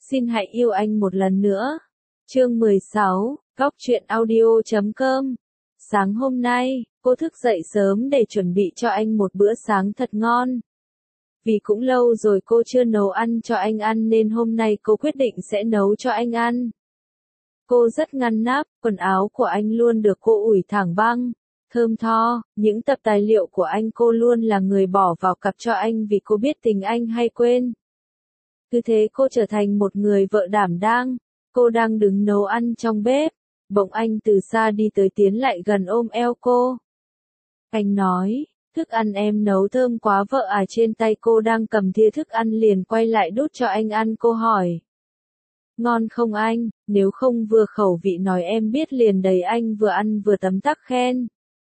Xin hãy yêu anh một lần nữa. Chương 16, Góc truyện audio.com. Sáng hôm nay, cô thức dậy sớm để chuẩn bị cho anh một bữa sáng thật ngon. Vì cũng lâu rồi cô chưa nấu ăn cho anh ăn nên hôm nay cô quyết định sẽ nấu cho anh ăn. Cô rất ngăn nắp, quần áo của anh luôn được cô ủi thẳng băng, thơm tho, những tập tài liệu của anh cô luôn là người bỏ vào cặp cho anh vì cô biết tình anh hay quên. Cứ thế cô trở thành một người vợ đảm đang, cô đang đứng nấu ăn trong bếp, bỗng anh từ xa đi tới tiến lại gần ôm eo cô. Anh nói, thức ăn em nấu thơm quá vợ à. Trên tay cô đang cầm thìa thức ăn liền quay lại đút cho anh ăn. Cô hỏi, ngon không anh? Nếu không vừa khẩu vị nói em biết liền đấy. Anh vừa ăn vừa tấm tắc khen,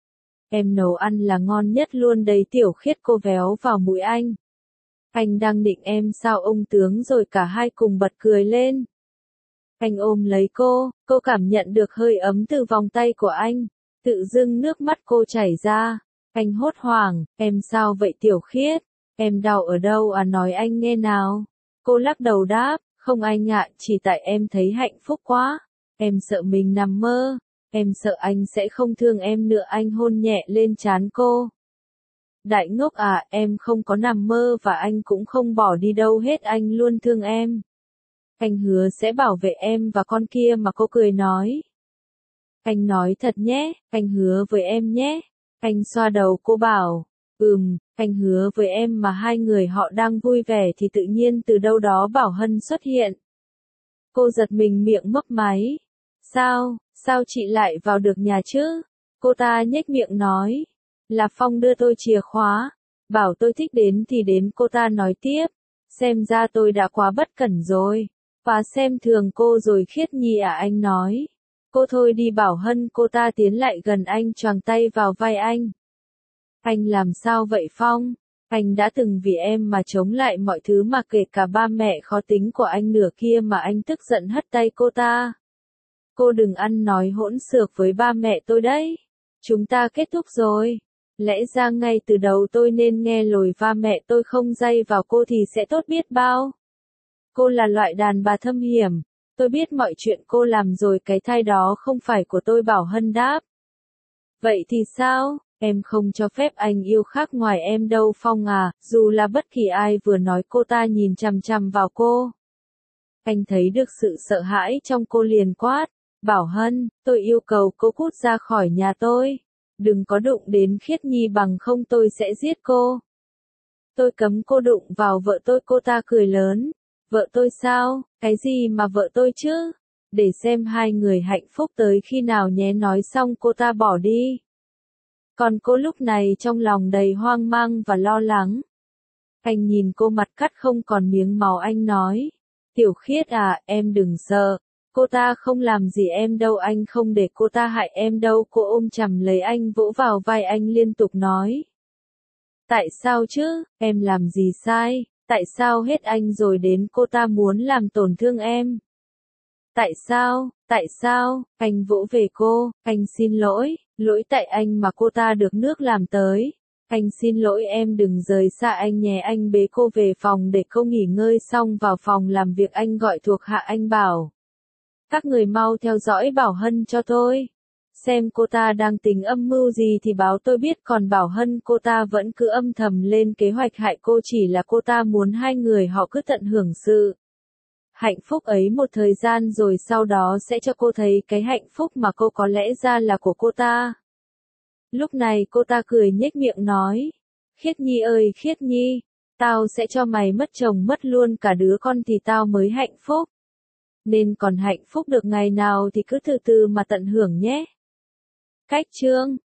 em nấu ăn là ngon nhất luôn đấy Tiểu Khiết. Cô véo vào mũi anh. Anh đang định em sao ông tướng rồi cả hai cùng bật cười lên. Anh ôm lấy cô cảm nhận được hơi ấm từ vòng tay của anh, tự dưng nước mắt cô chảy ra. Anh hốt hoảng, em sao vậy Tiểu Khiết? Em đau ở đâu à, nói anh nghe nào. Cô lắc đầu đáp, không anh ạ, chỉ tại em thấy hạnh phúc quá. Em sợ mình nằm mơ, em sợ anh sẽ không thương em nữa. Anh hôn nhẹ lên trán cô. Đại ngốc à, em không có nằm mơ và anh cũng không bỏ đi đâu hết. Anh luôn thương em. Anh hứa sẽ bảo vệ em và con kia mà. Cô cười nói. Anh nói thật nhé, anh hứa với em nhé. Anh xoa đầu cô bảo, anh hứa với em mà. Hai người họ đang vui vẻ thì tự nhiên từ đâu đó Bảo Hân xuất hiện. Cô giật mình miệng mấp máy. Sao chị lại vào được nhà chứ? Cô ta nhếch miệng nói. Là Phong đưa tôi chìa khóa, bảo tôi thích đến thì đến. Cô ta nói tiếp, xem ra tôi đã quá bất cẩn rồi, và xem thường cô rồi Khiết Nhi à. Anh nói, cô thôi đi Bảo Hân. Cô ta tiến lại gần anh choàng tay vào vai anh. Anh làm sao vậy Phong? Anh đã từng vì em mà chống lại mọi thứ mà kể cả ba mẹ khó tính của anh nửa kia mà. Anh tức giận hất tay cô ta. Cô đừng ăn nói hỗn xược với ba mẹ tôi đấy. Chúng ta kết thúc rồi. Lẽ ra ngay từ đầu tôi nên nghe lời ba mẹ tôi không dây vào cô thì sẽ tốt biết bao. Cô là loại đàn bà thâm hiểm. Tôi biết mọi chuyện cô làm rồi. Cái thai đó không phải của tôi. Bảo Hân đáp. Vậy thì sao? Em không cho phép anh yêu khác ngoài em đâu Phong à. Dù là bất kỳ ai vừa nói. Cô ta nhìn chằm chằm vào cô. Anh thấy được sự sợ hãi trong cô liền quát. Bảo Hân, tôi yêu cầu cô cút ra khỏi nhà tôi. Đừng có đụng đến Khiết Nhi bằng không tôi sẽ giết cô. Tôi cấm cô đụng vào vợ tôi. Cô ta cười lớn. Vợ tôi sao? Cái gì mà vợ tôi chứ? Để xem hai người hạnh phúc tới khi nào nhé. Nói xong cô ta bỏ đi. Còn cô lúc này trong lòng đầy hoang mang và lo lắng. Anh nhìn cô mặt cắt không còn miếng máu. Anh nói. Tiểu Khiết à, em đừng sợ. Cô ta không làm gì em đâu. Anh không để cô ta hại em đâu. Cô ôm chầm lấy anh vỗ vào vai anh liên tục nói. Tại sao chứ? Em làm gì sai? Tại sao hết anh rồi đến cô ta muốn làm tổn thương em? Tại sao? Tại sao? Anh vỗ về cô. Anh xin lỗi. Lỗi tại anh mà cô ta được nước làm tới. Anh xin lỗi em đừng rời xa anh nhé. Anh bế cô về phòng để cô nghỉ ngơi. Xong vào phòng làm việc anh gọi thuộc hạ. Anh bảo. Các người mau theo dõi Bảo Hân cho tôi. Xem cô ta đang tính âm mưu gì thì báo tôi biết. Còn Bảo Hân cô ta vẫn cứ âm thầm lên kế hoạch hại cô. Chỉ là cô ta muốn hai người họ cứ tận hưởng sự hạnh phúc ấy một thời gian rồi sau đó sẽ cho cô thấy cái hạnh phúc mà cô có lẽ ra là của cô ta. Lúc này cô ta cười nhếch miệng nói. Khiết Nhi ơi Khiết Nhi, tao sẽ cho mày mất chồng mất luôn cả đứa con thì tao mới hạnh phúc. Nên còn hạnh phúc được ngày nào thì cứ từ từ mà tận hưởng nhé. Cách chương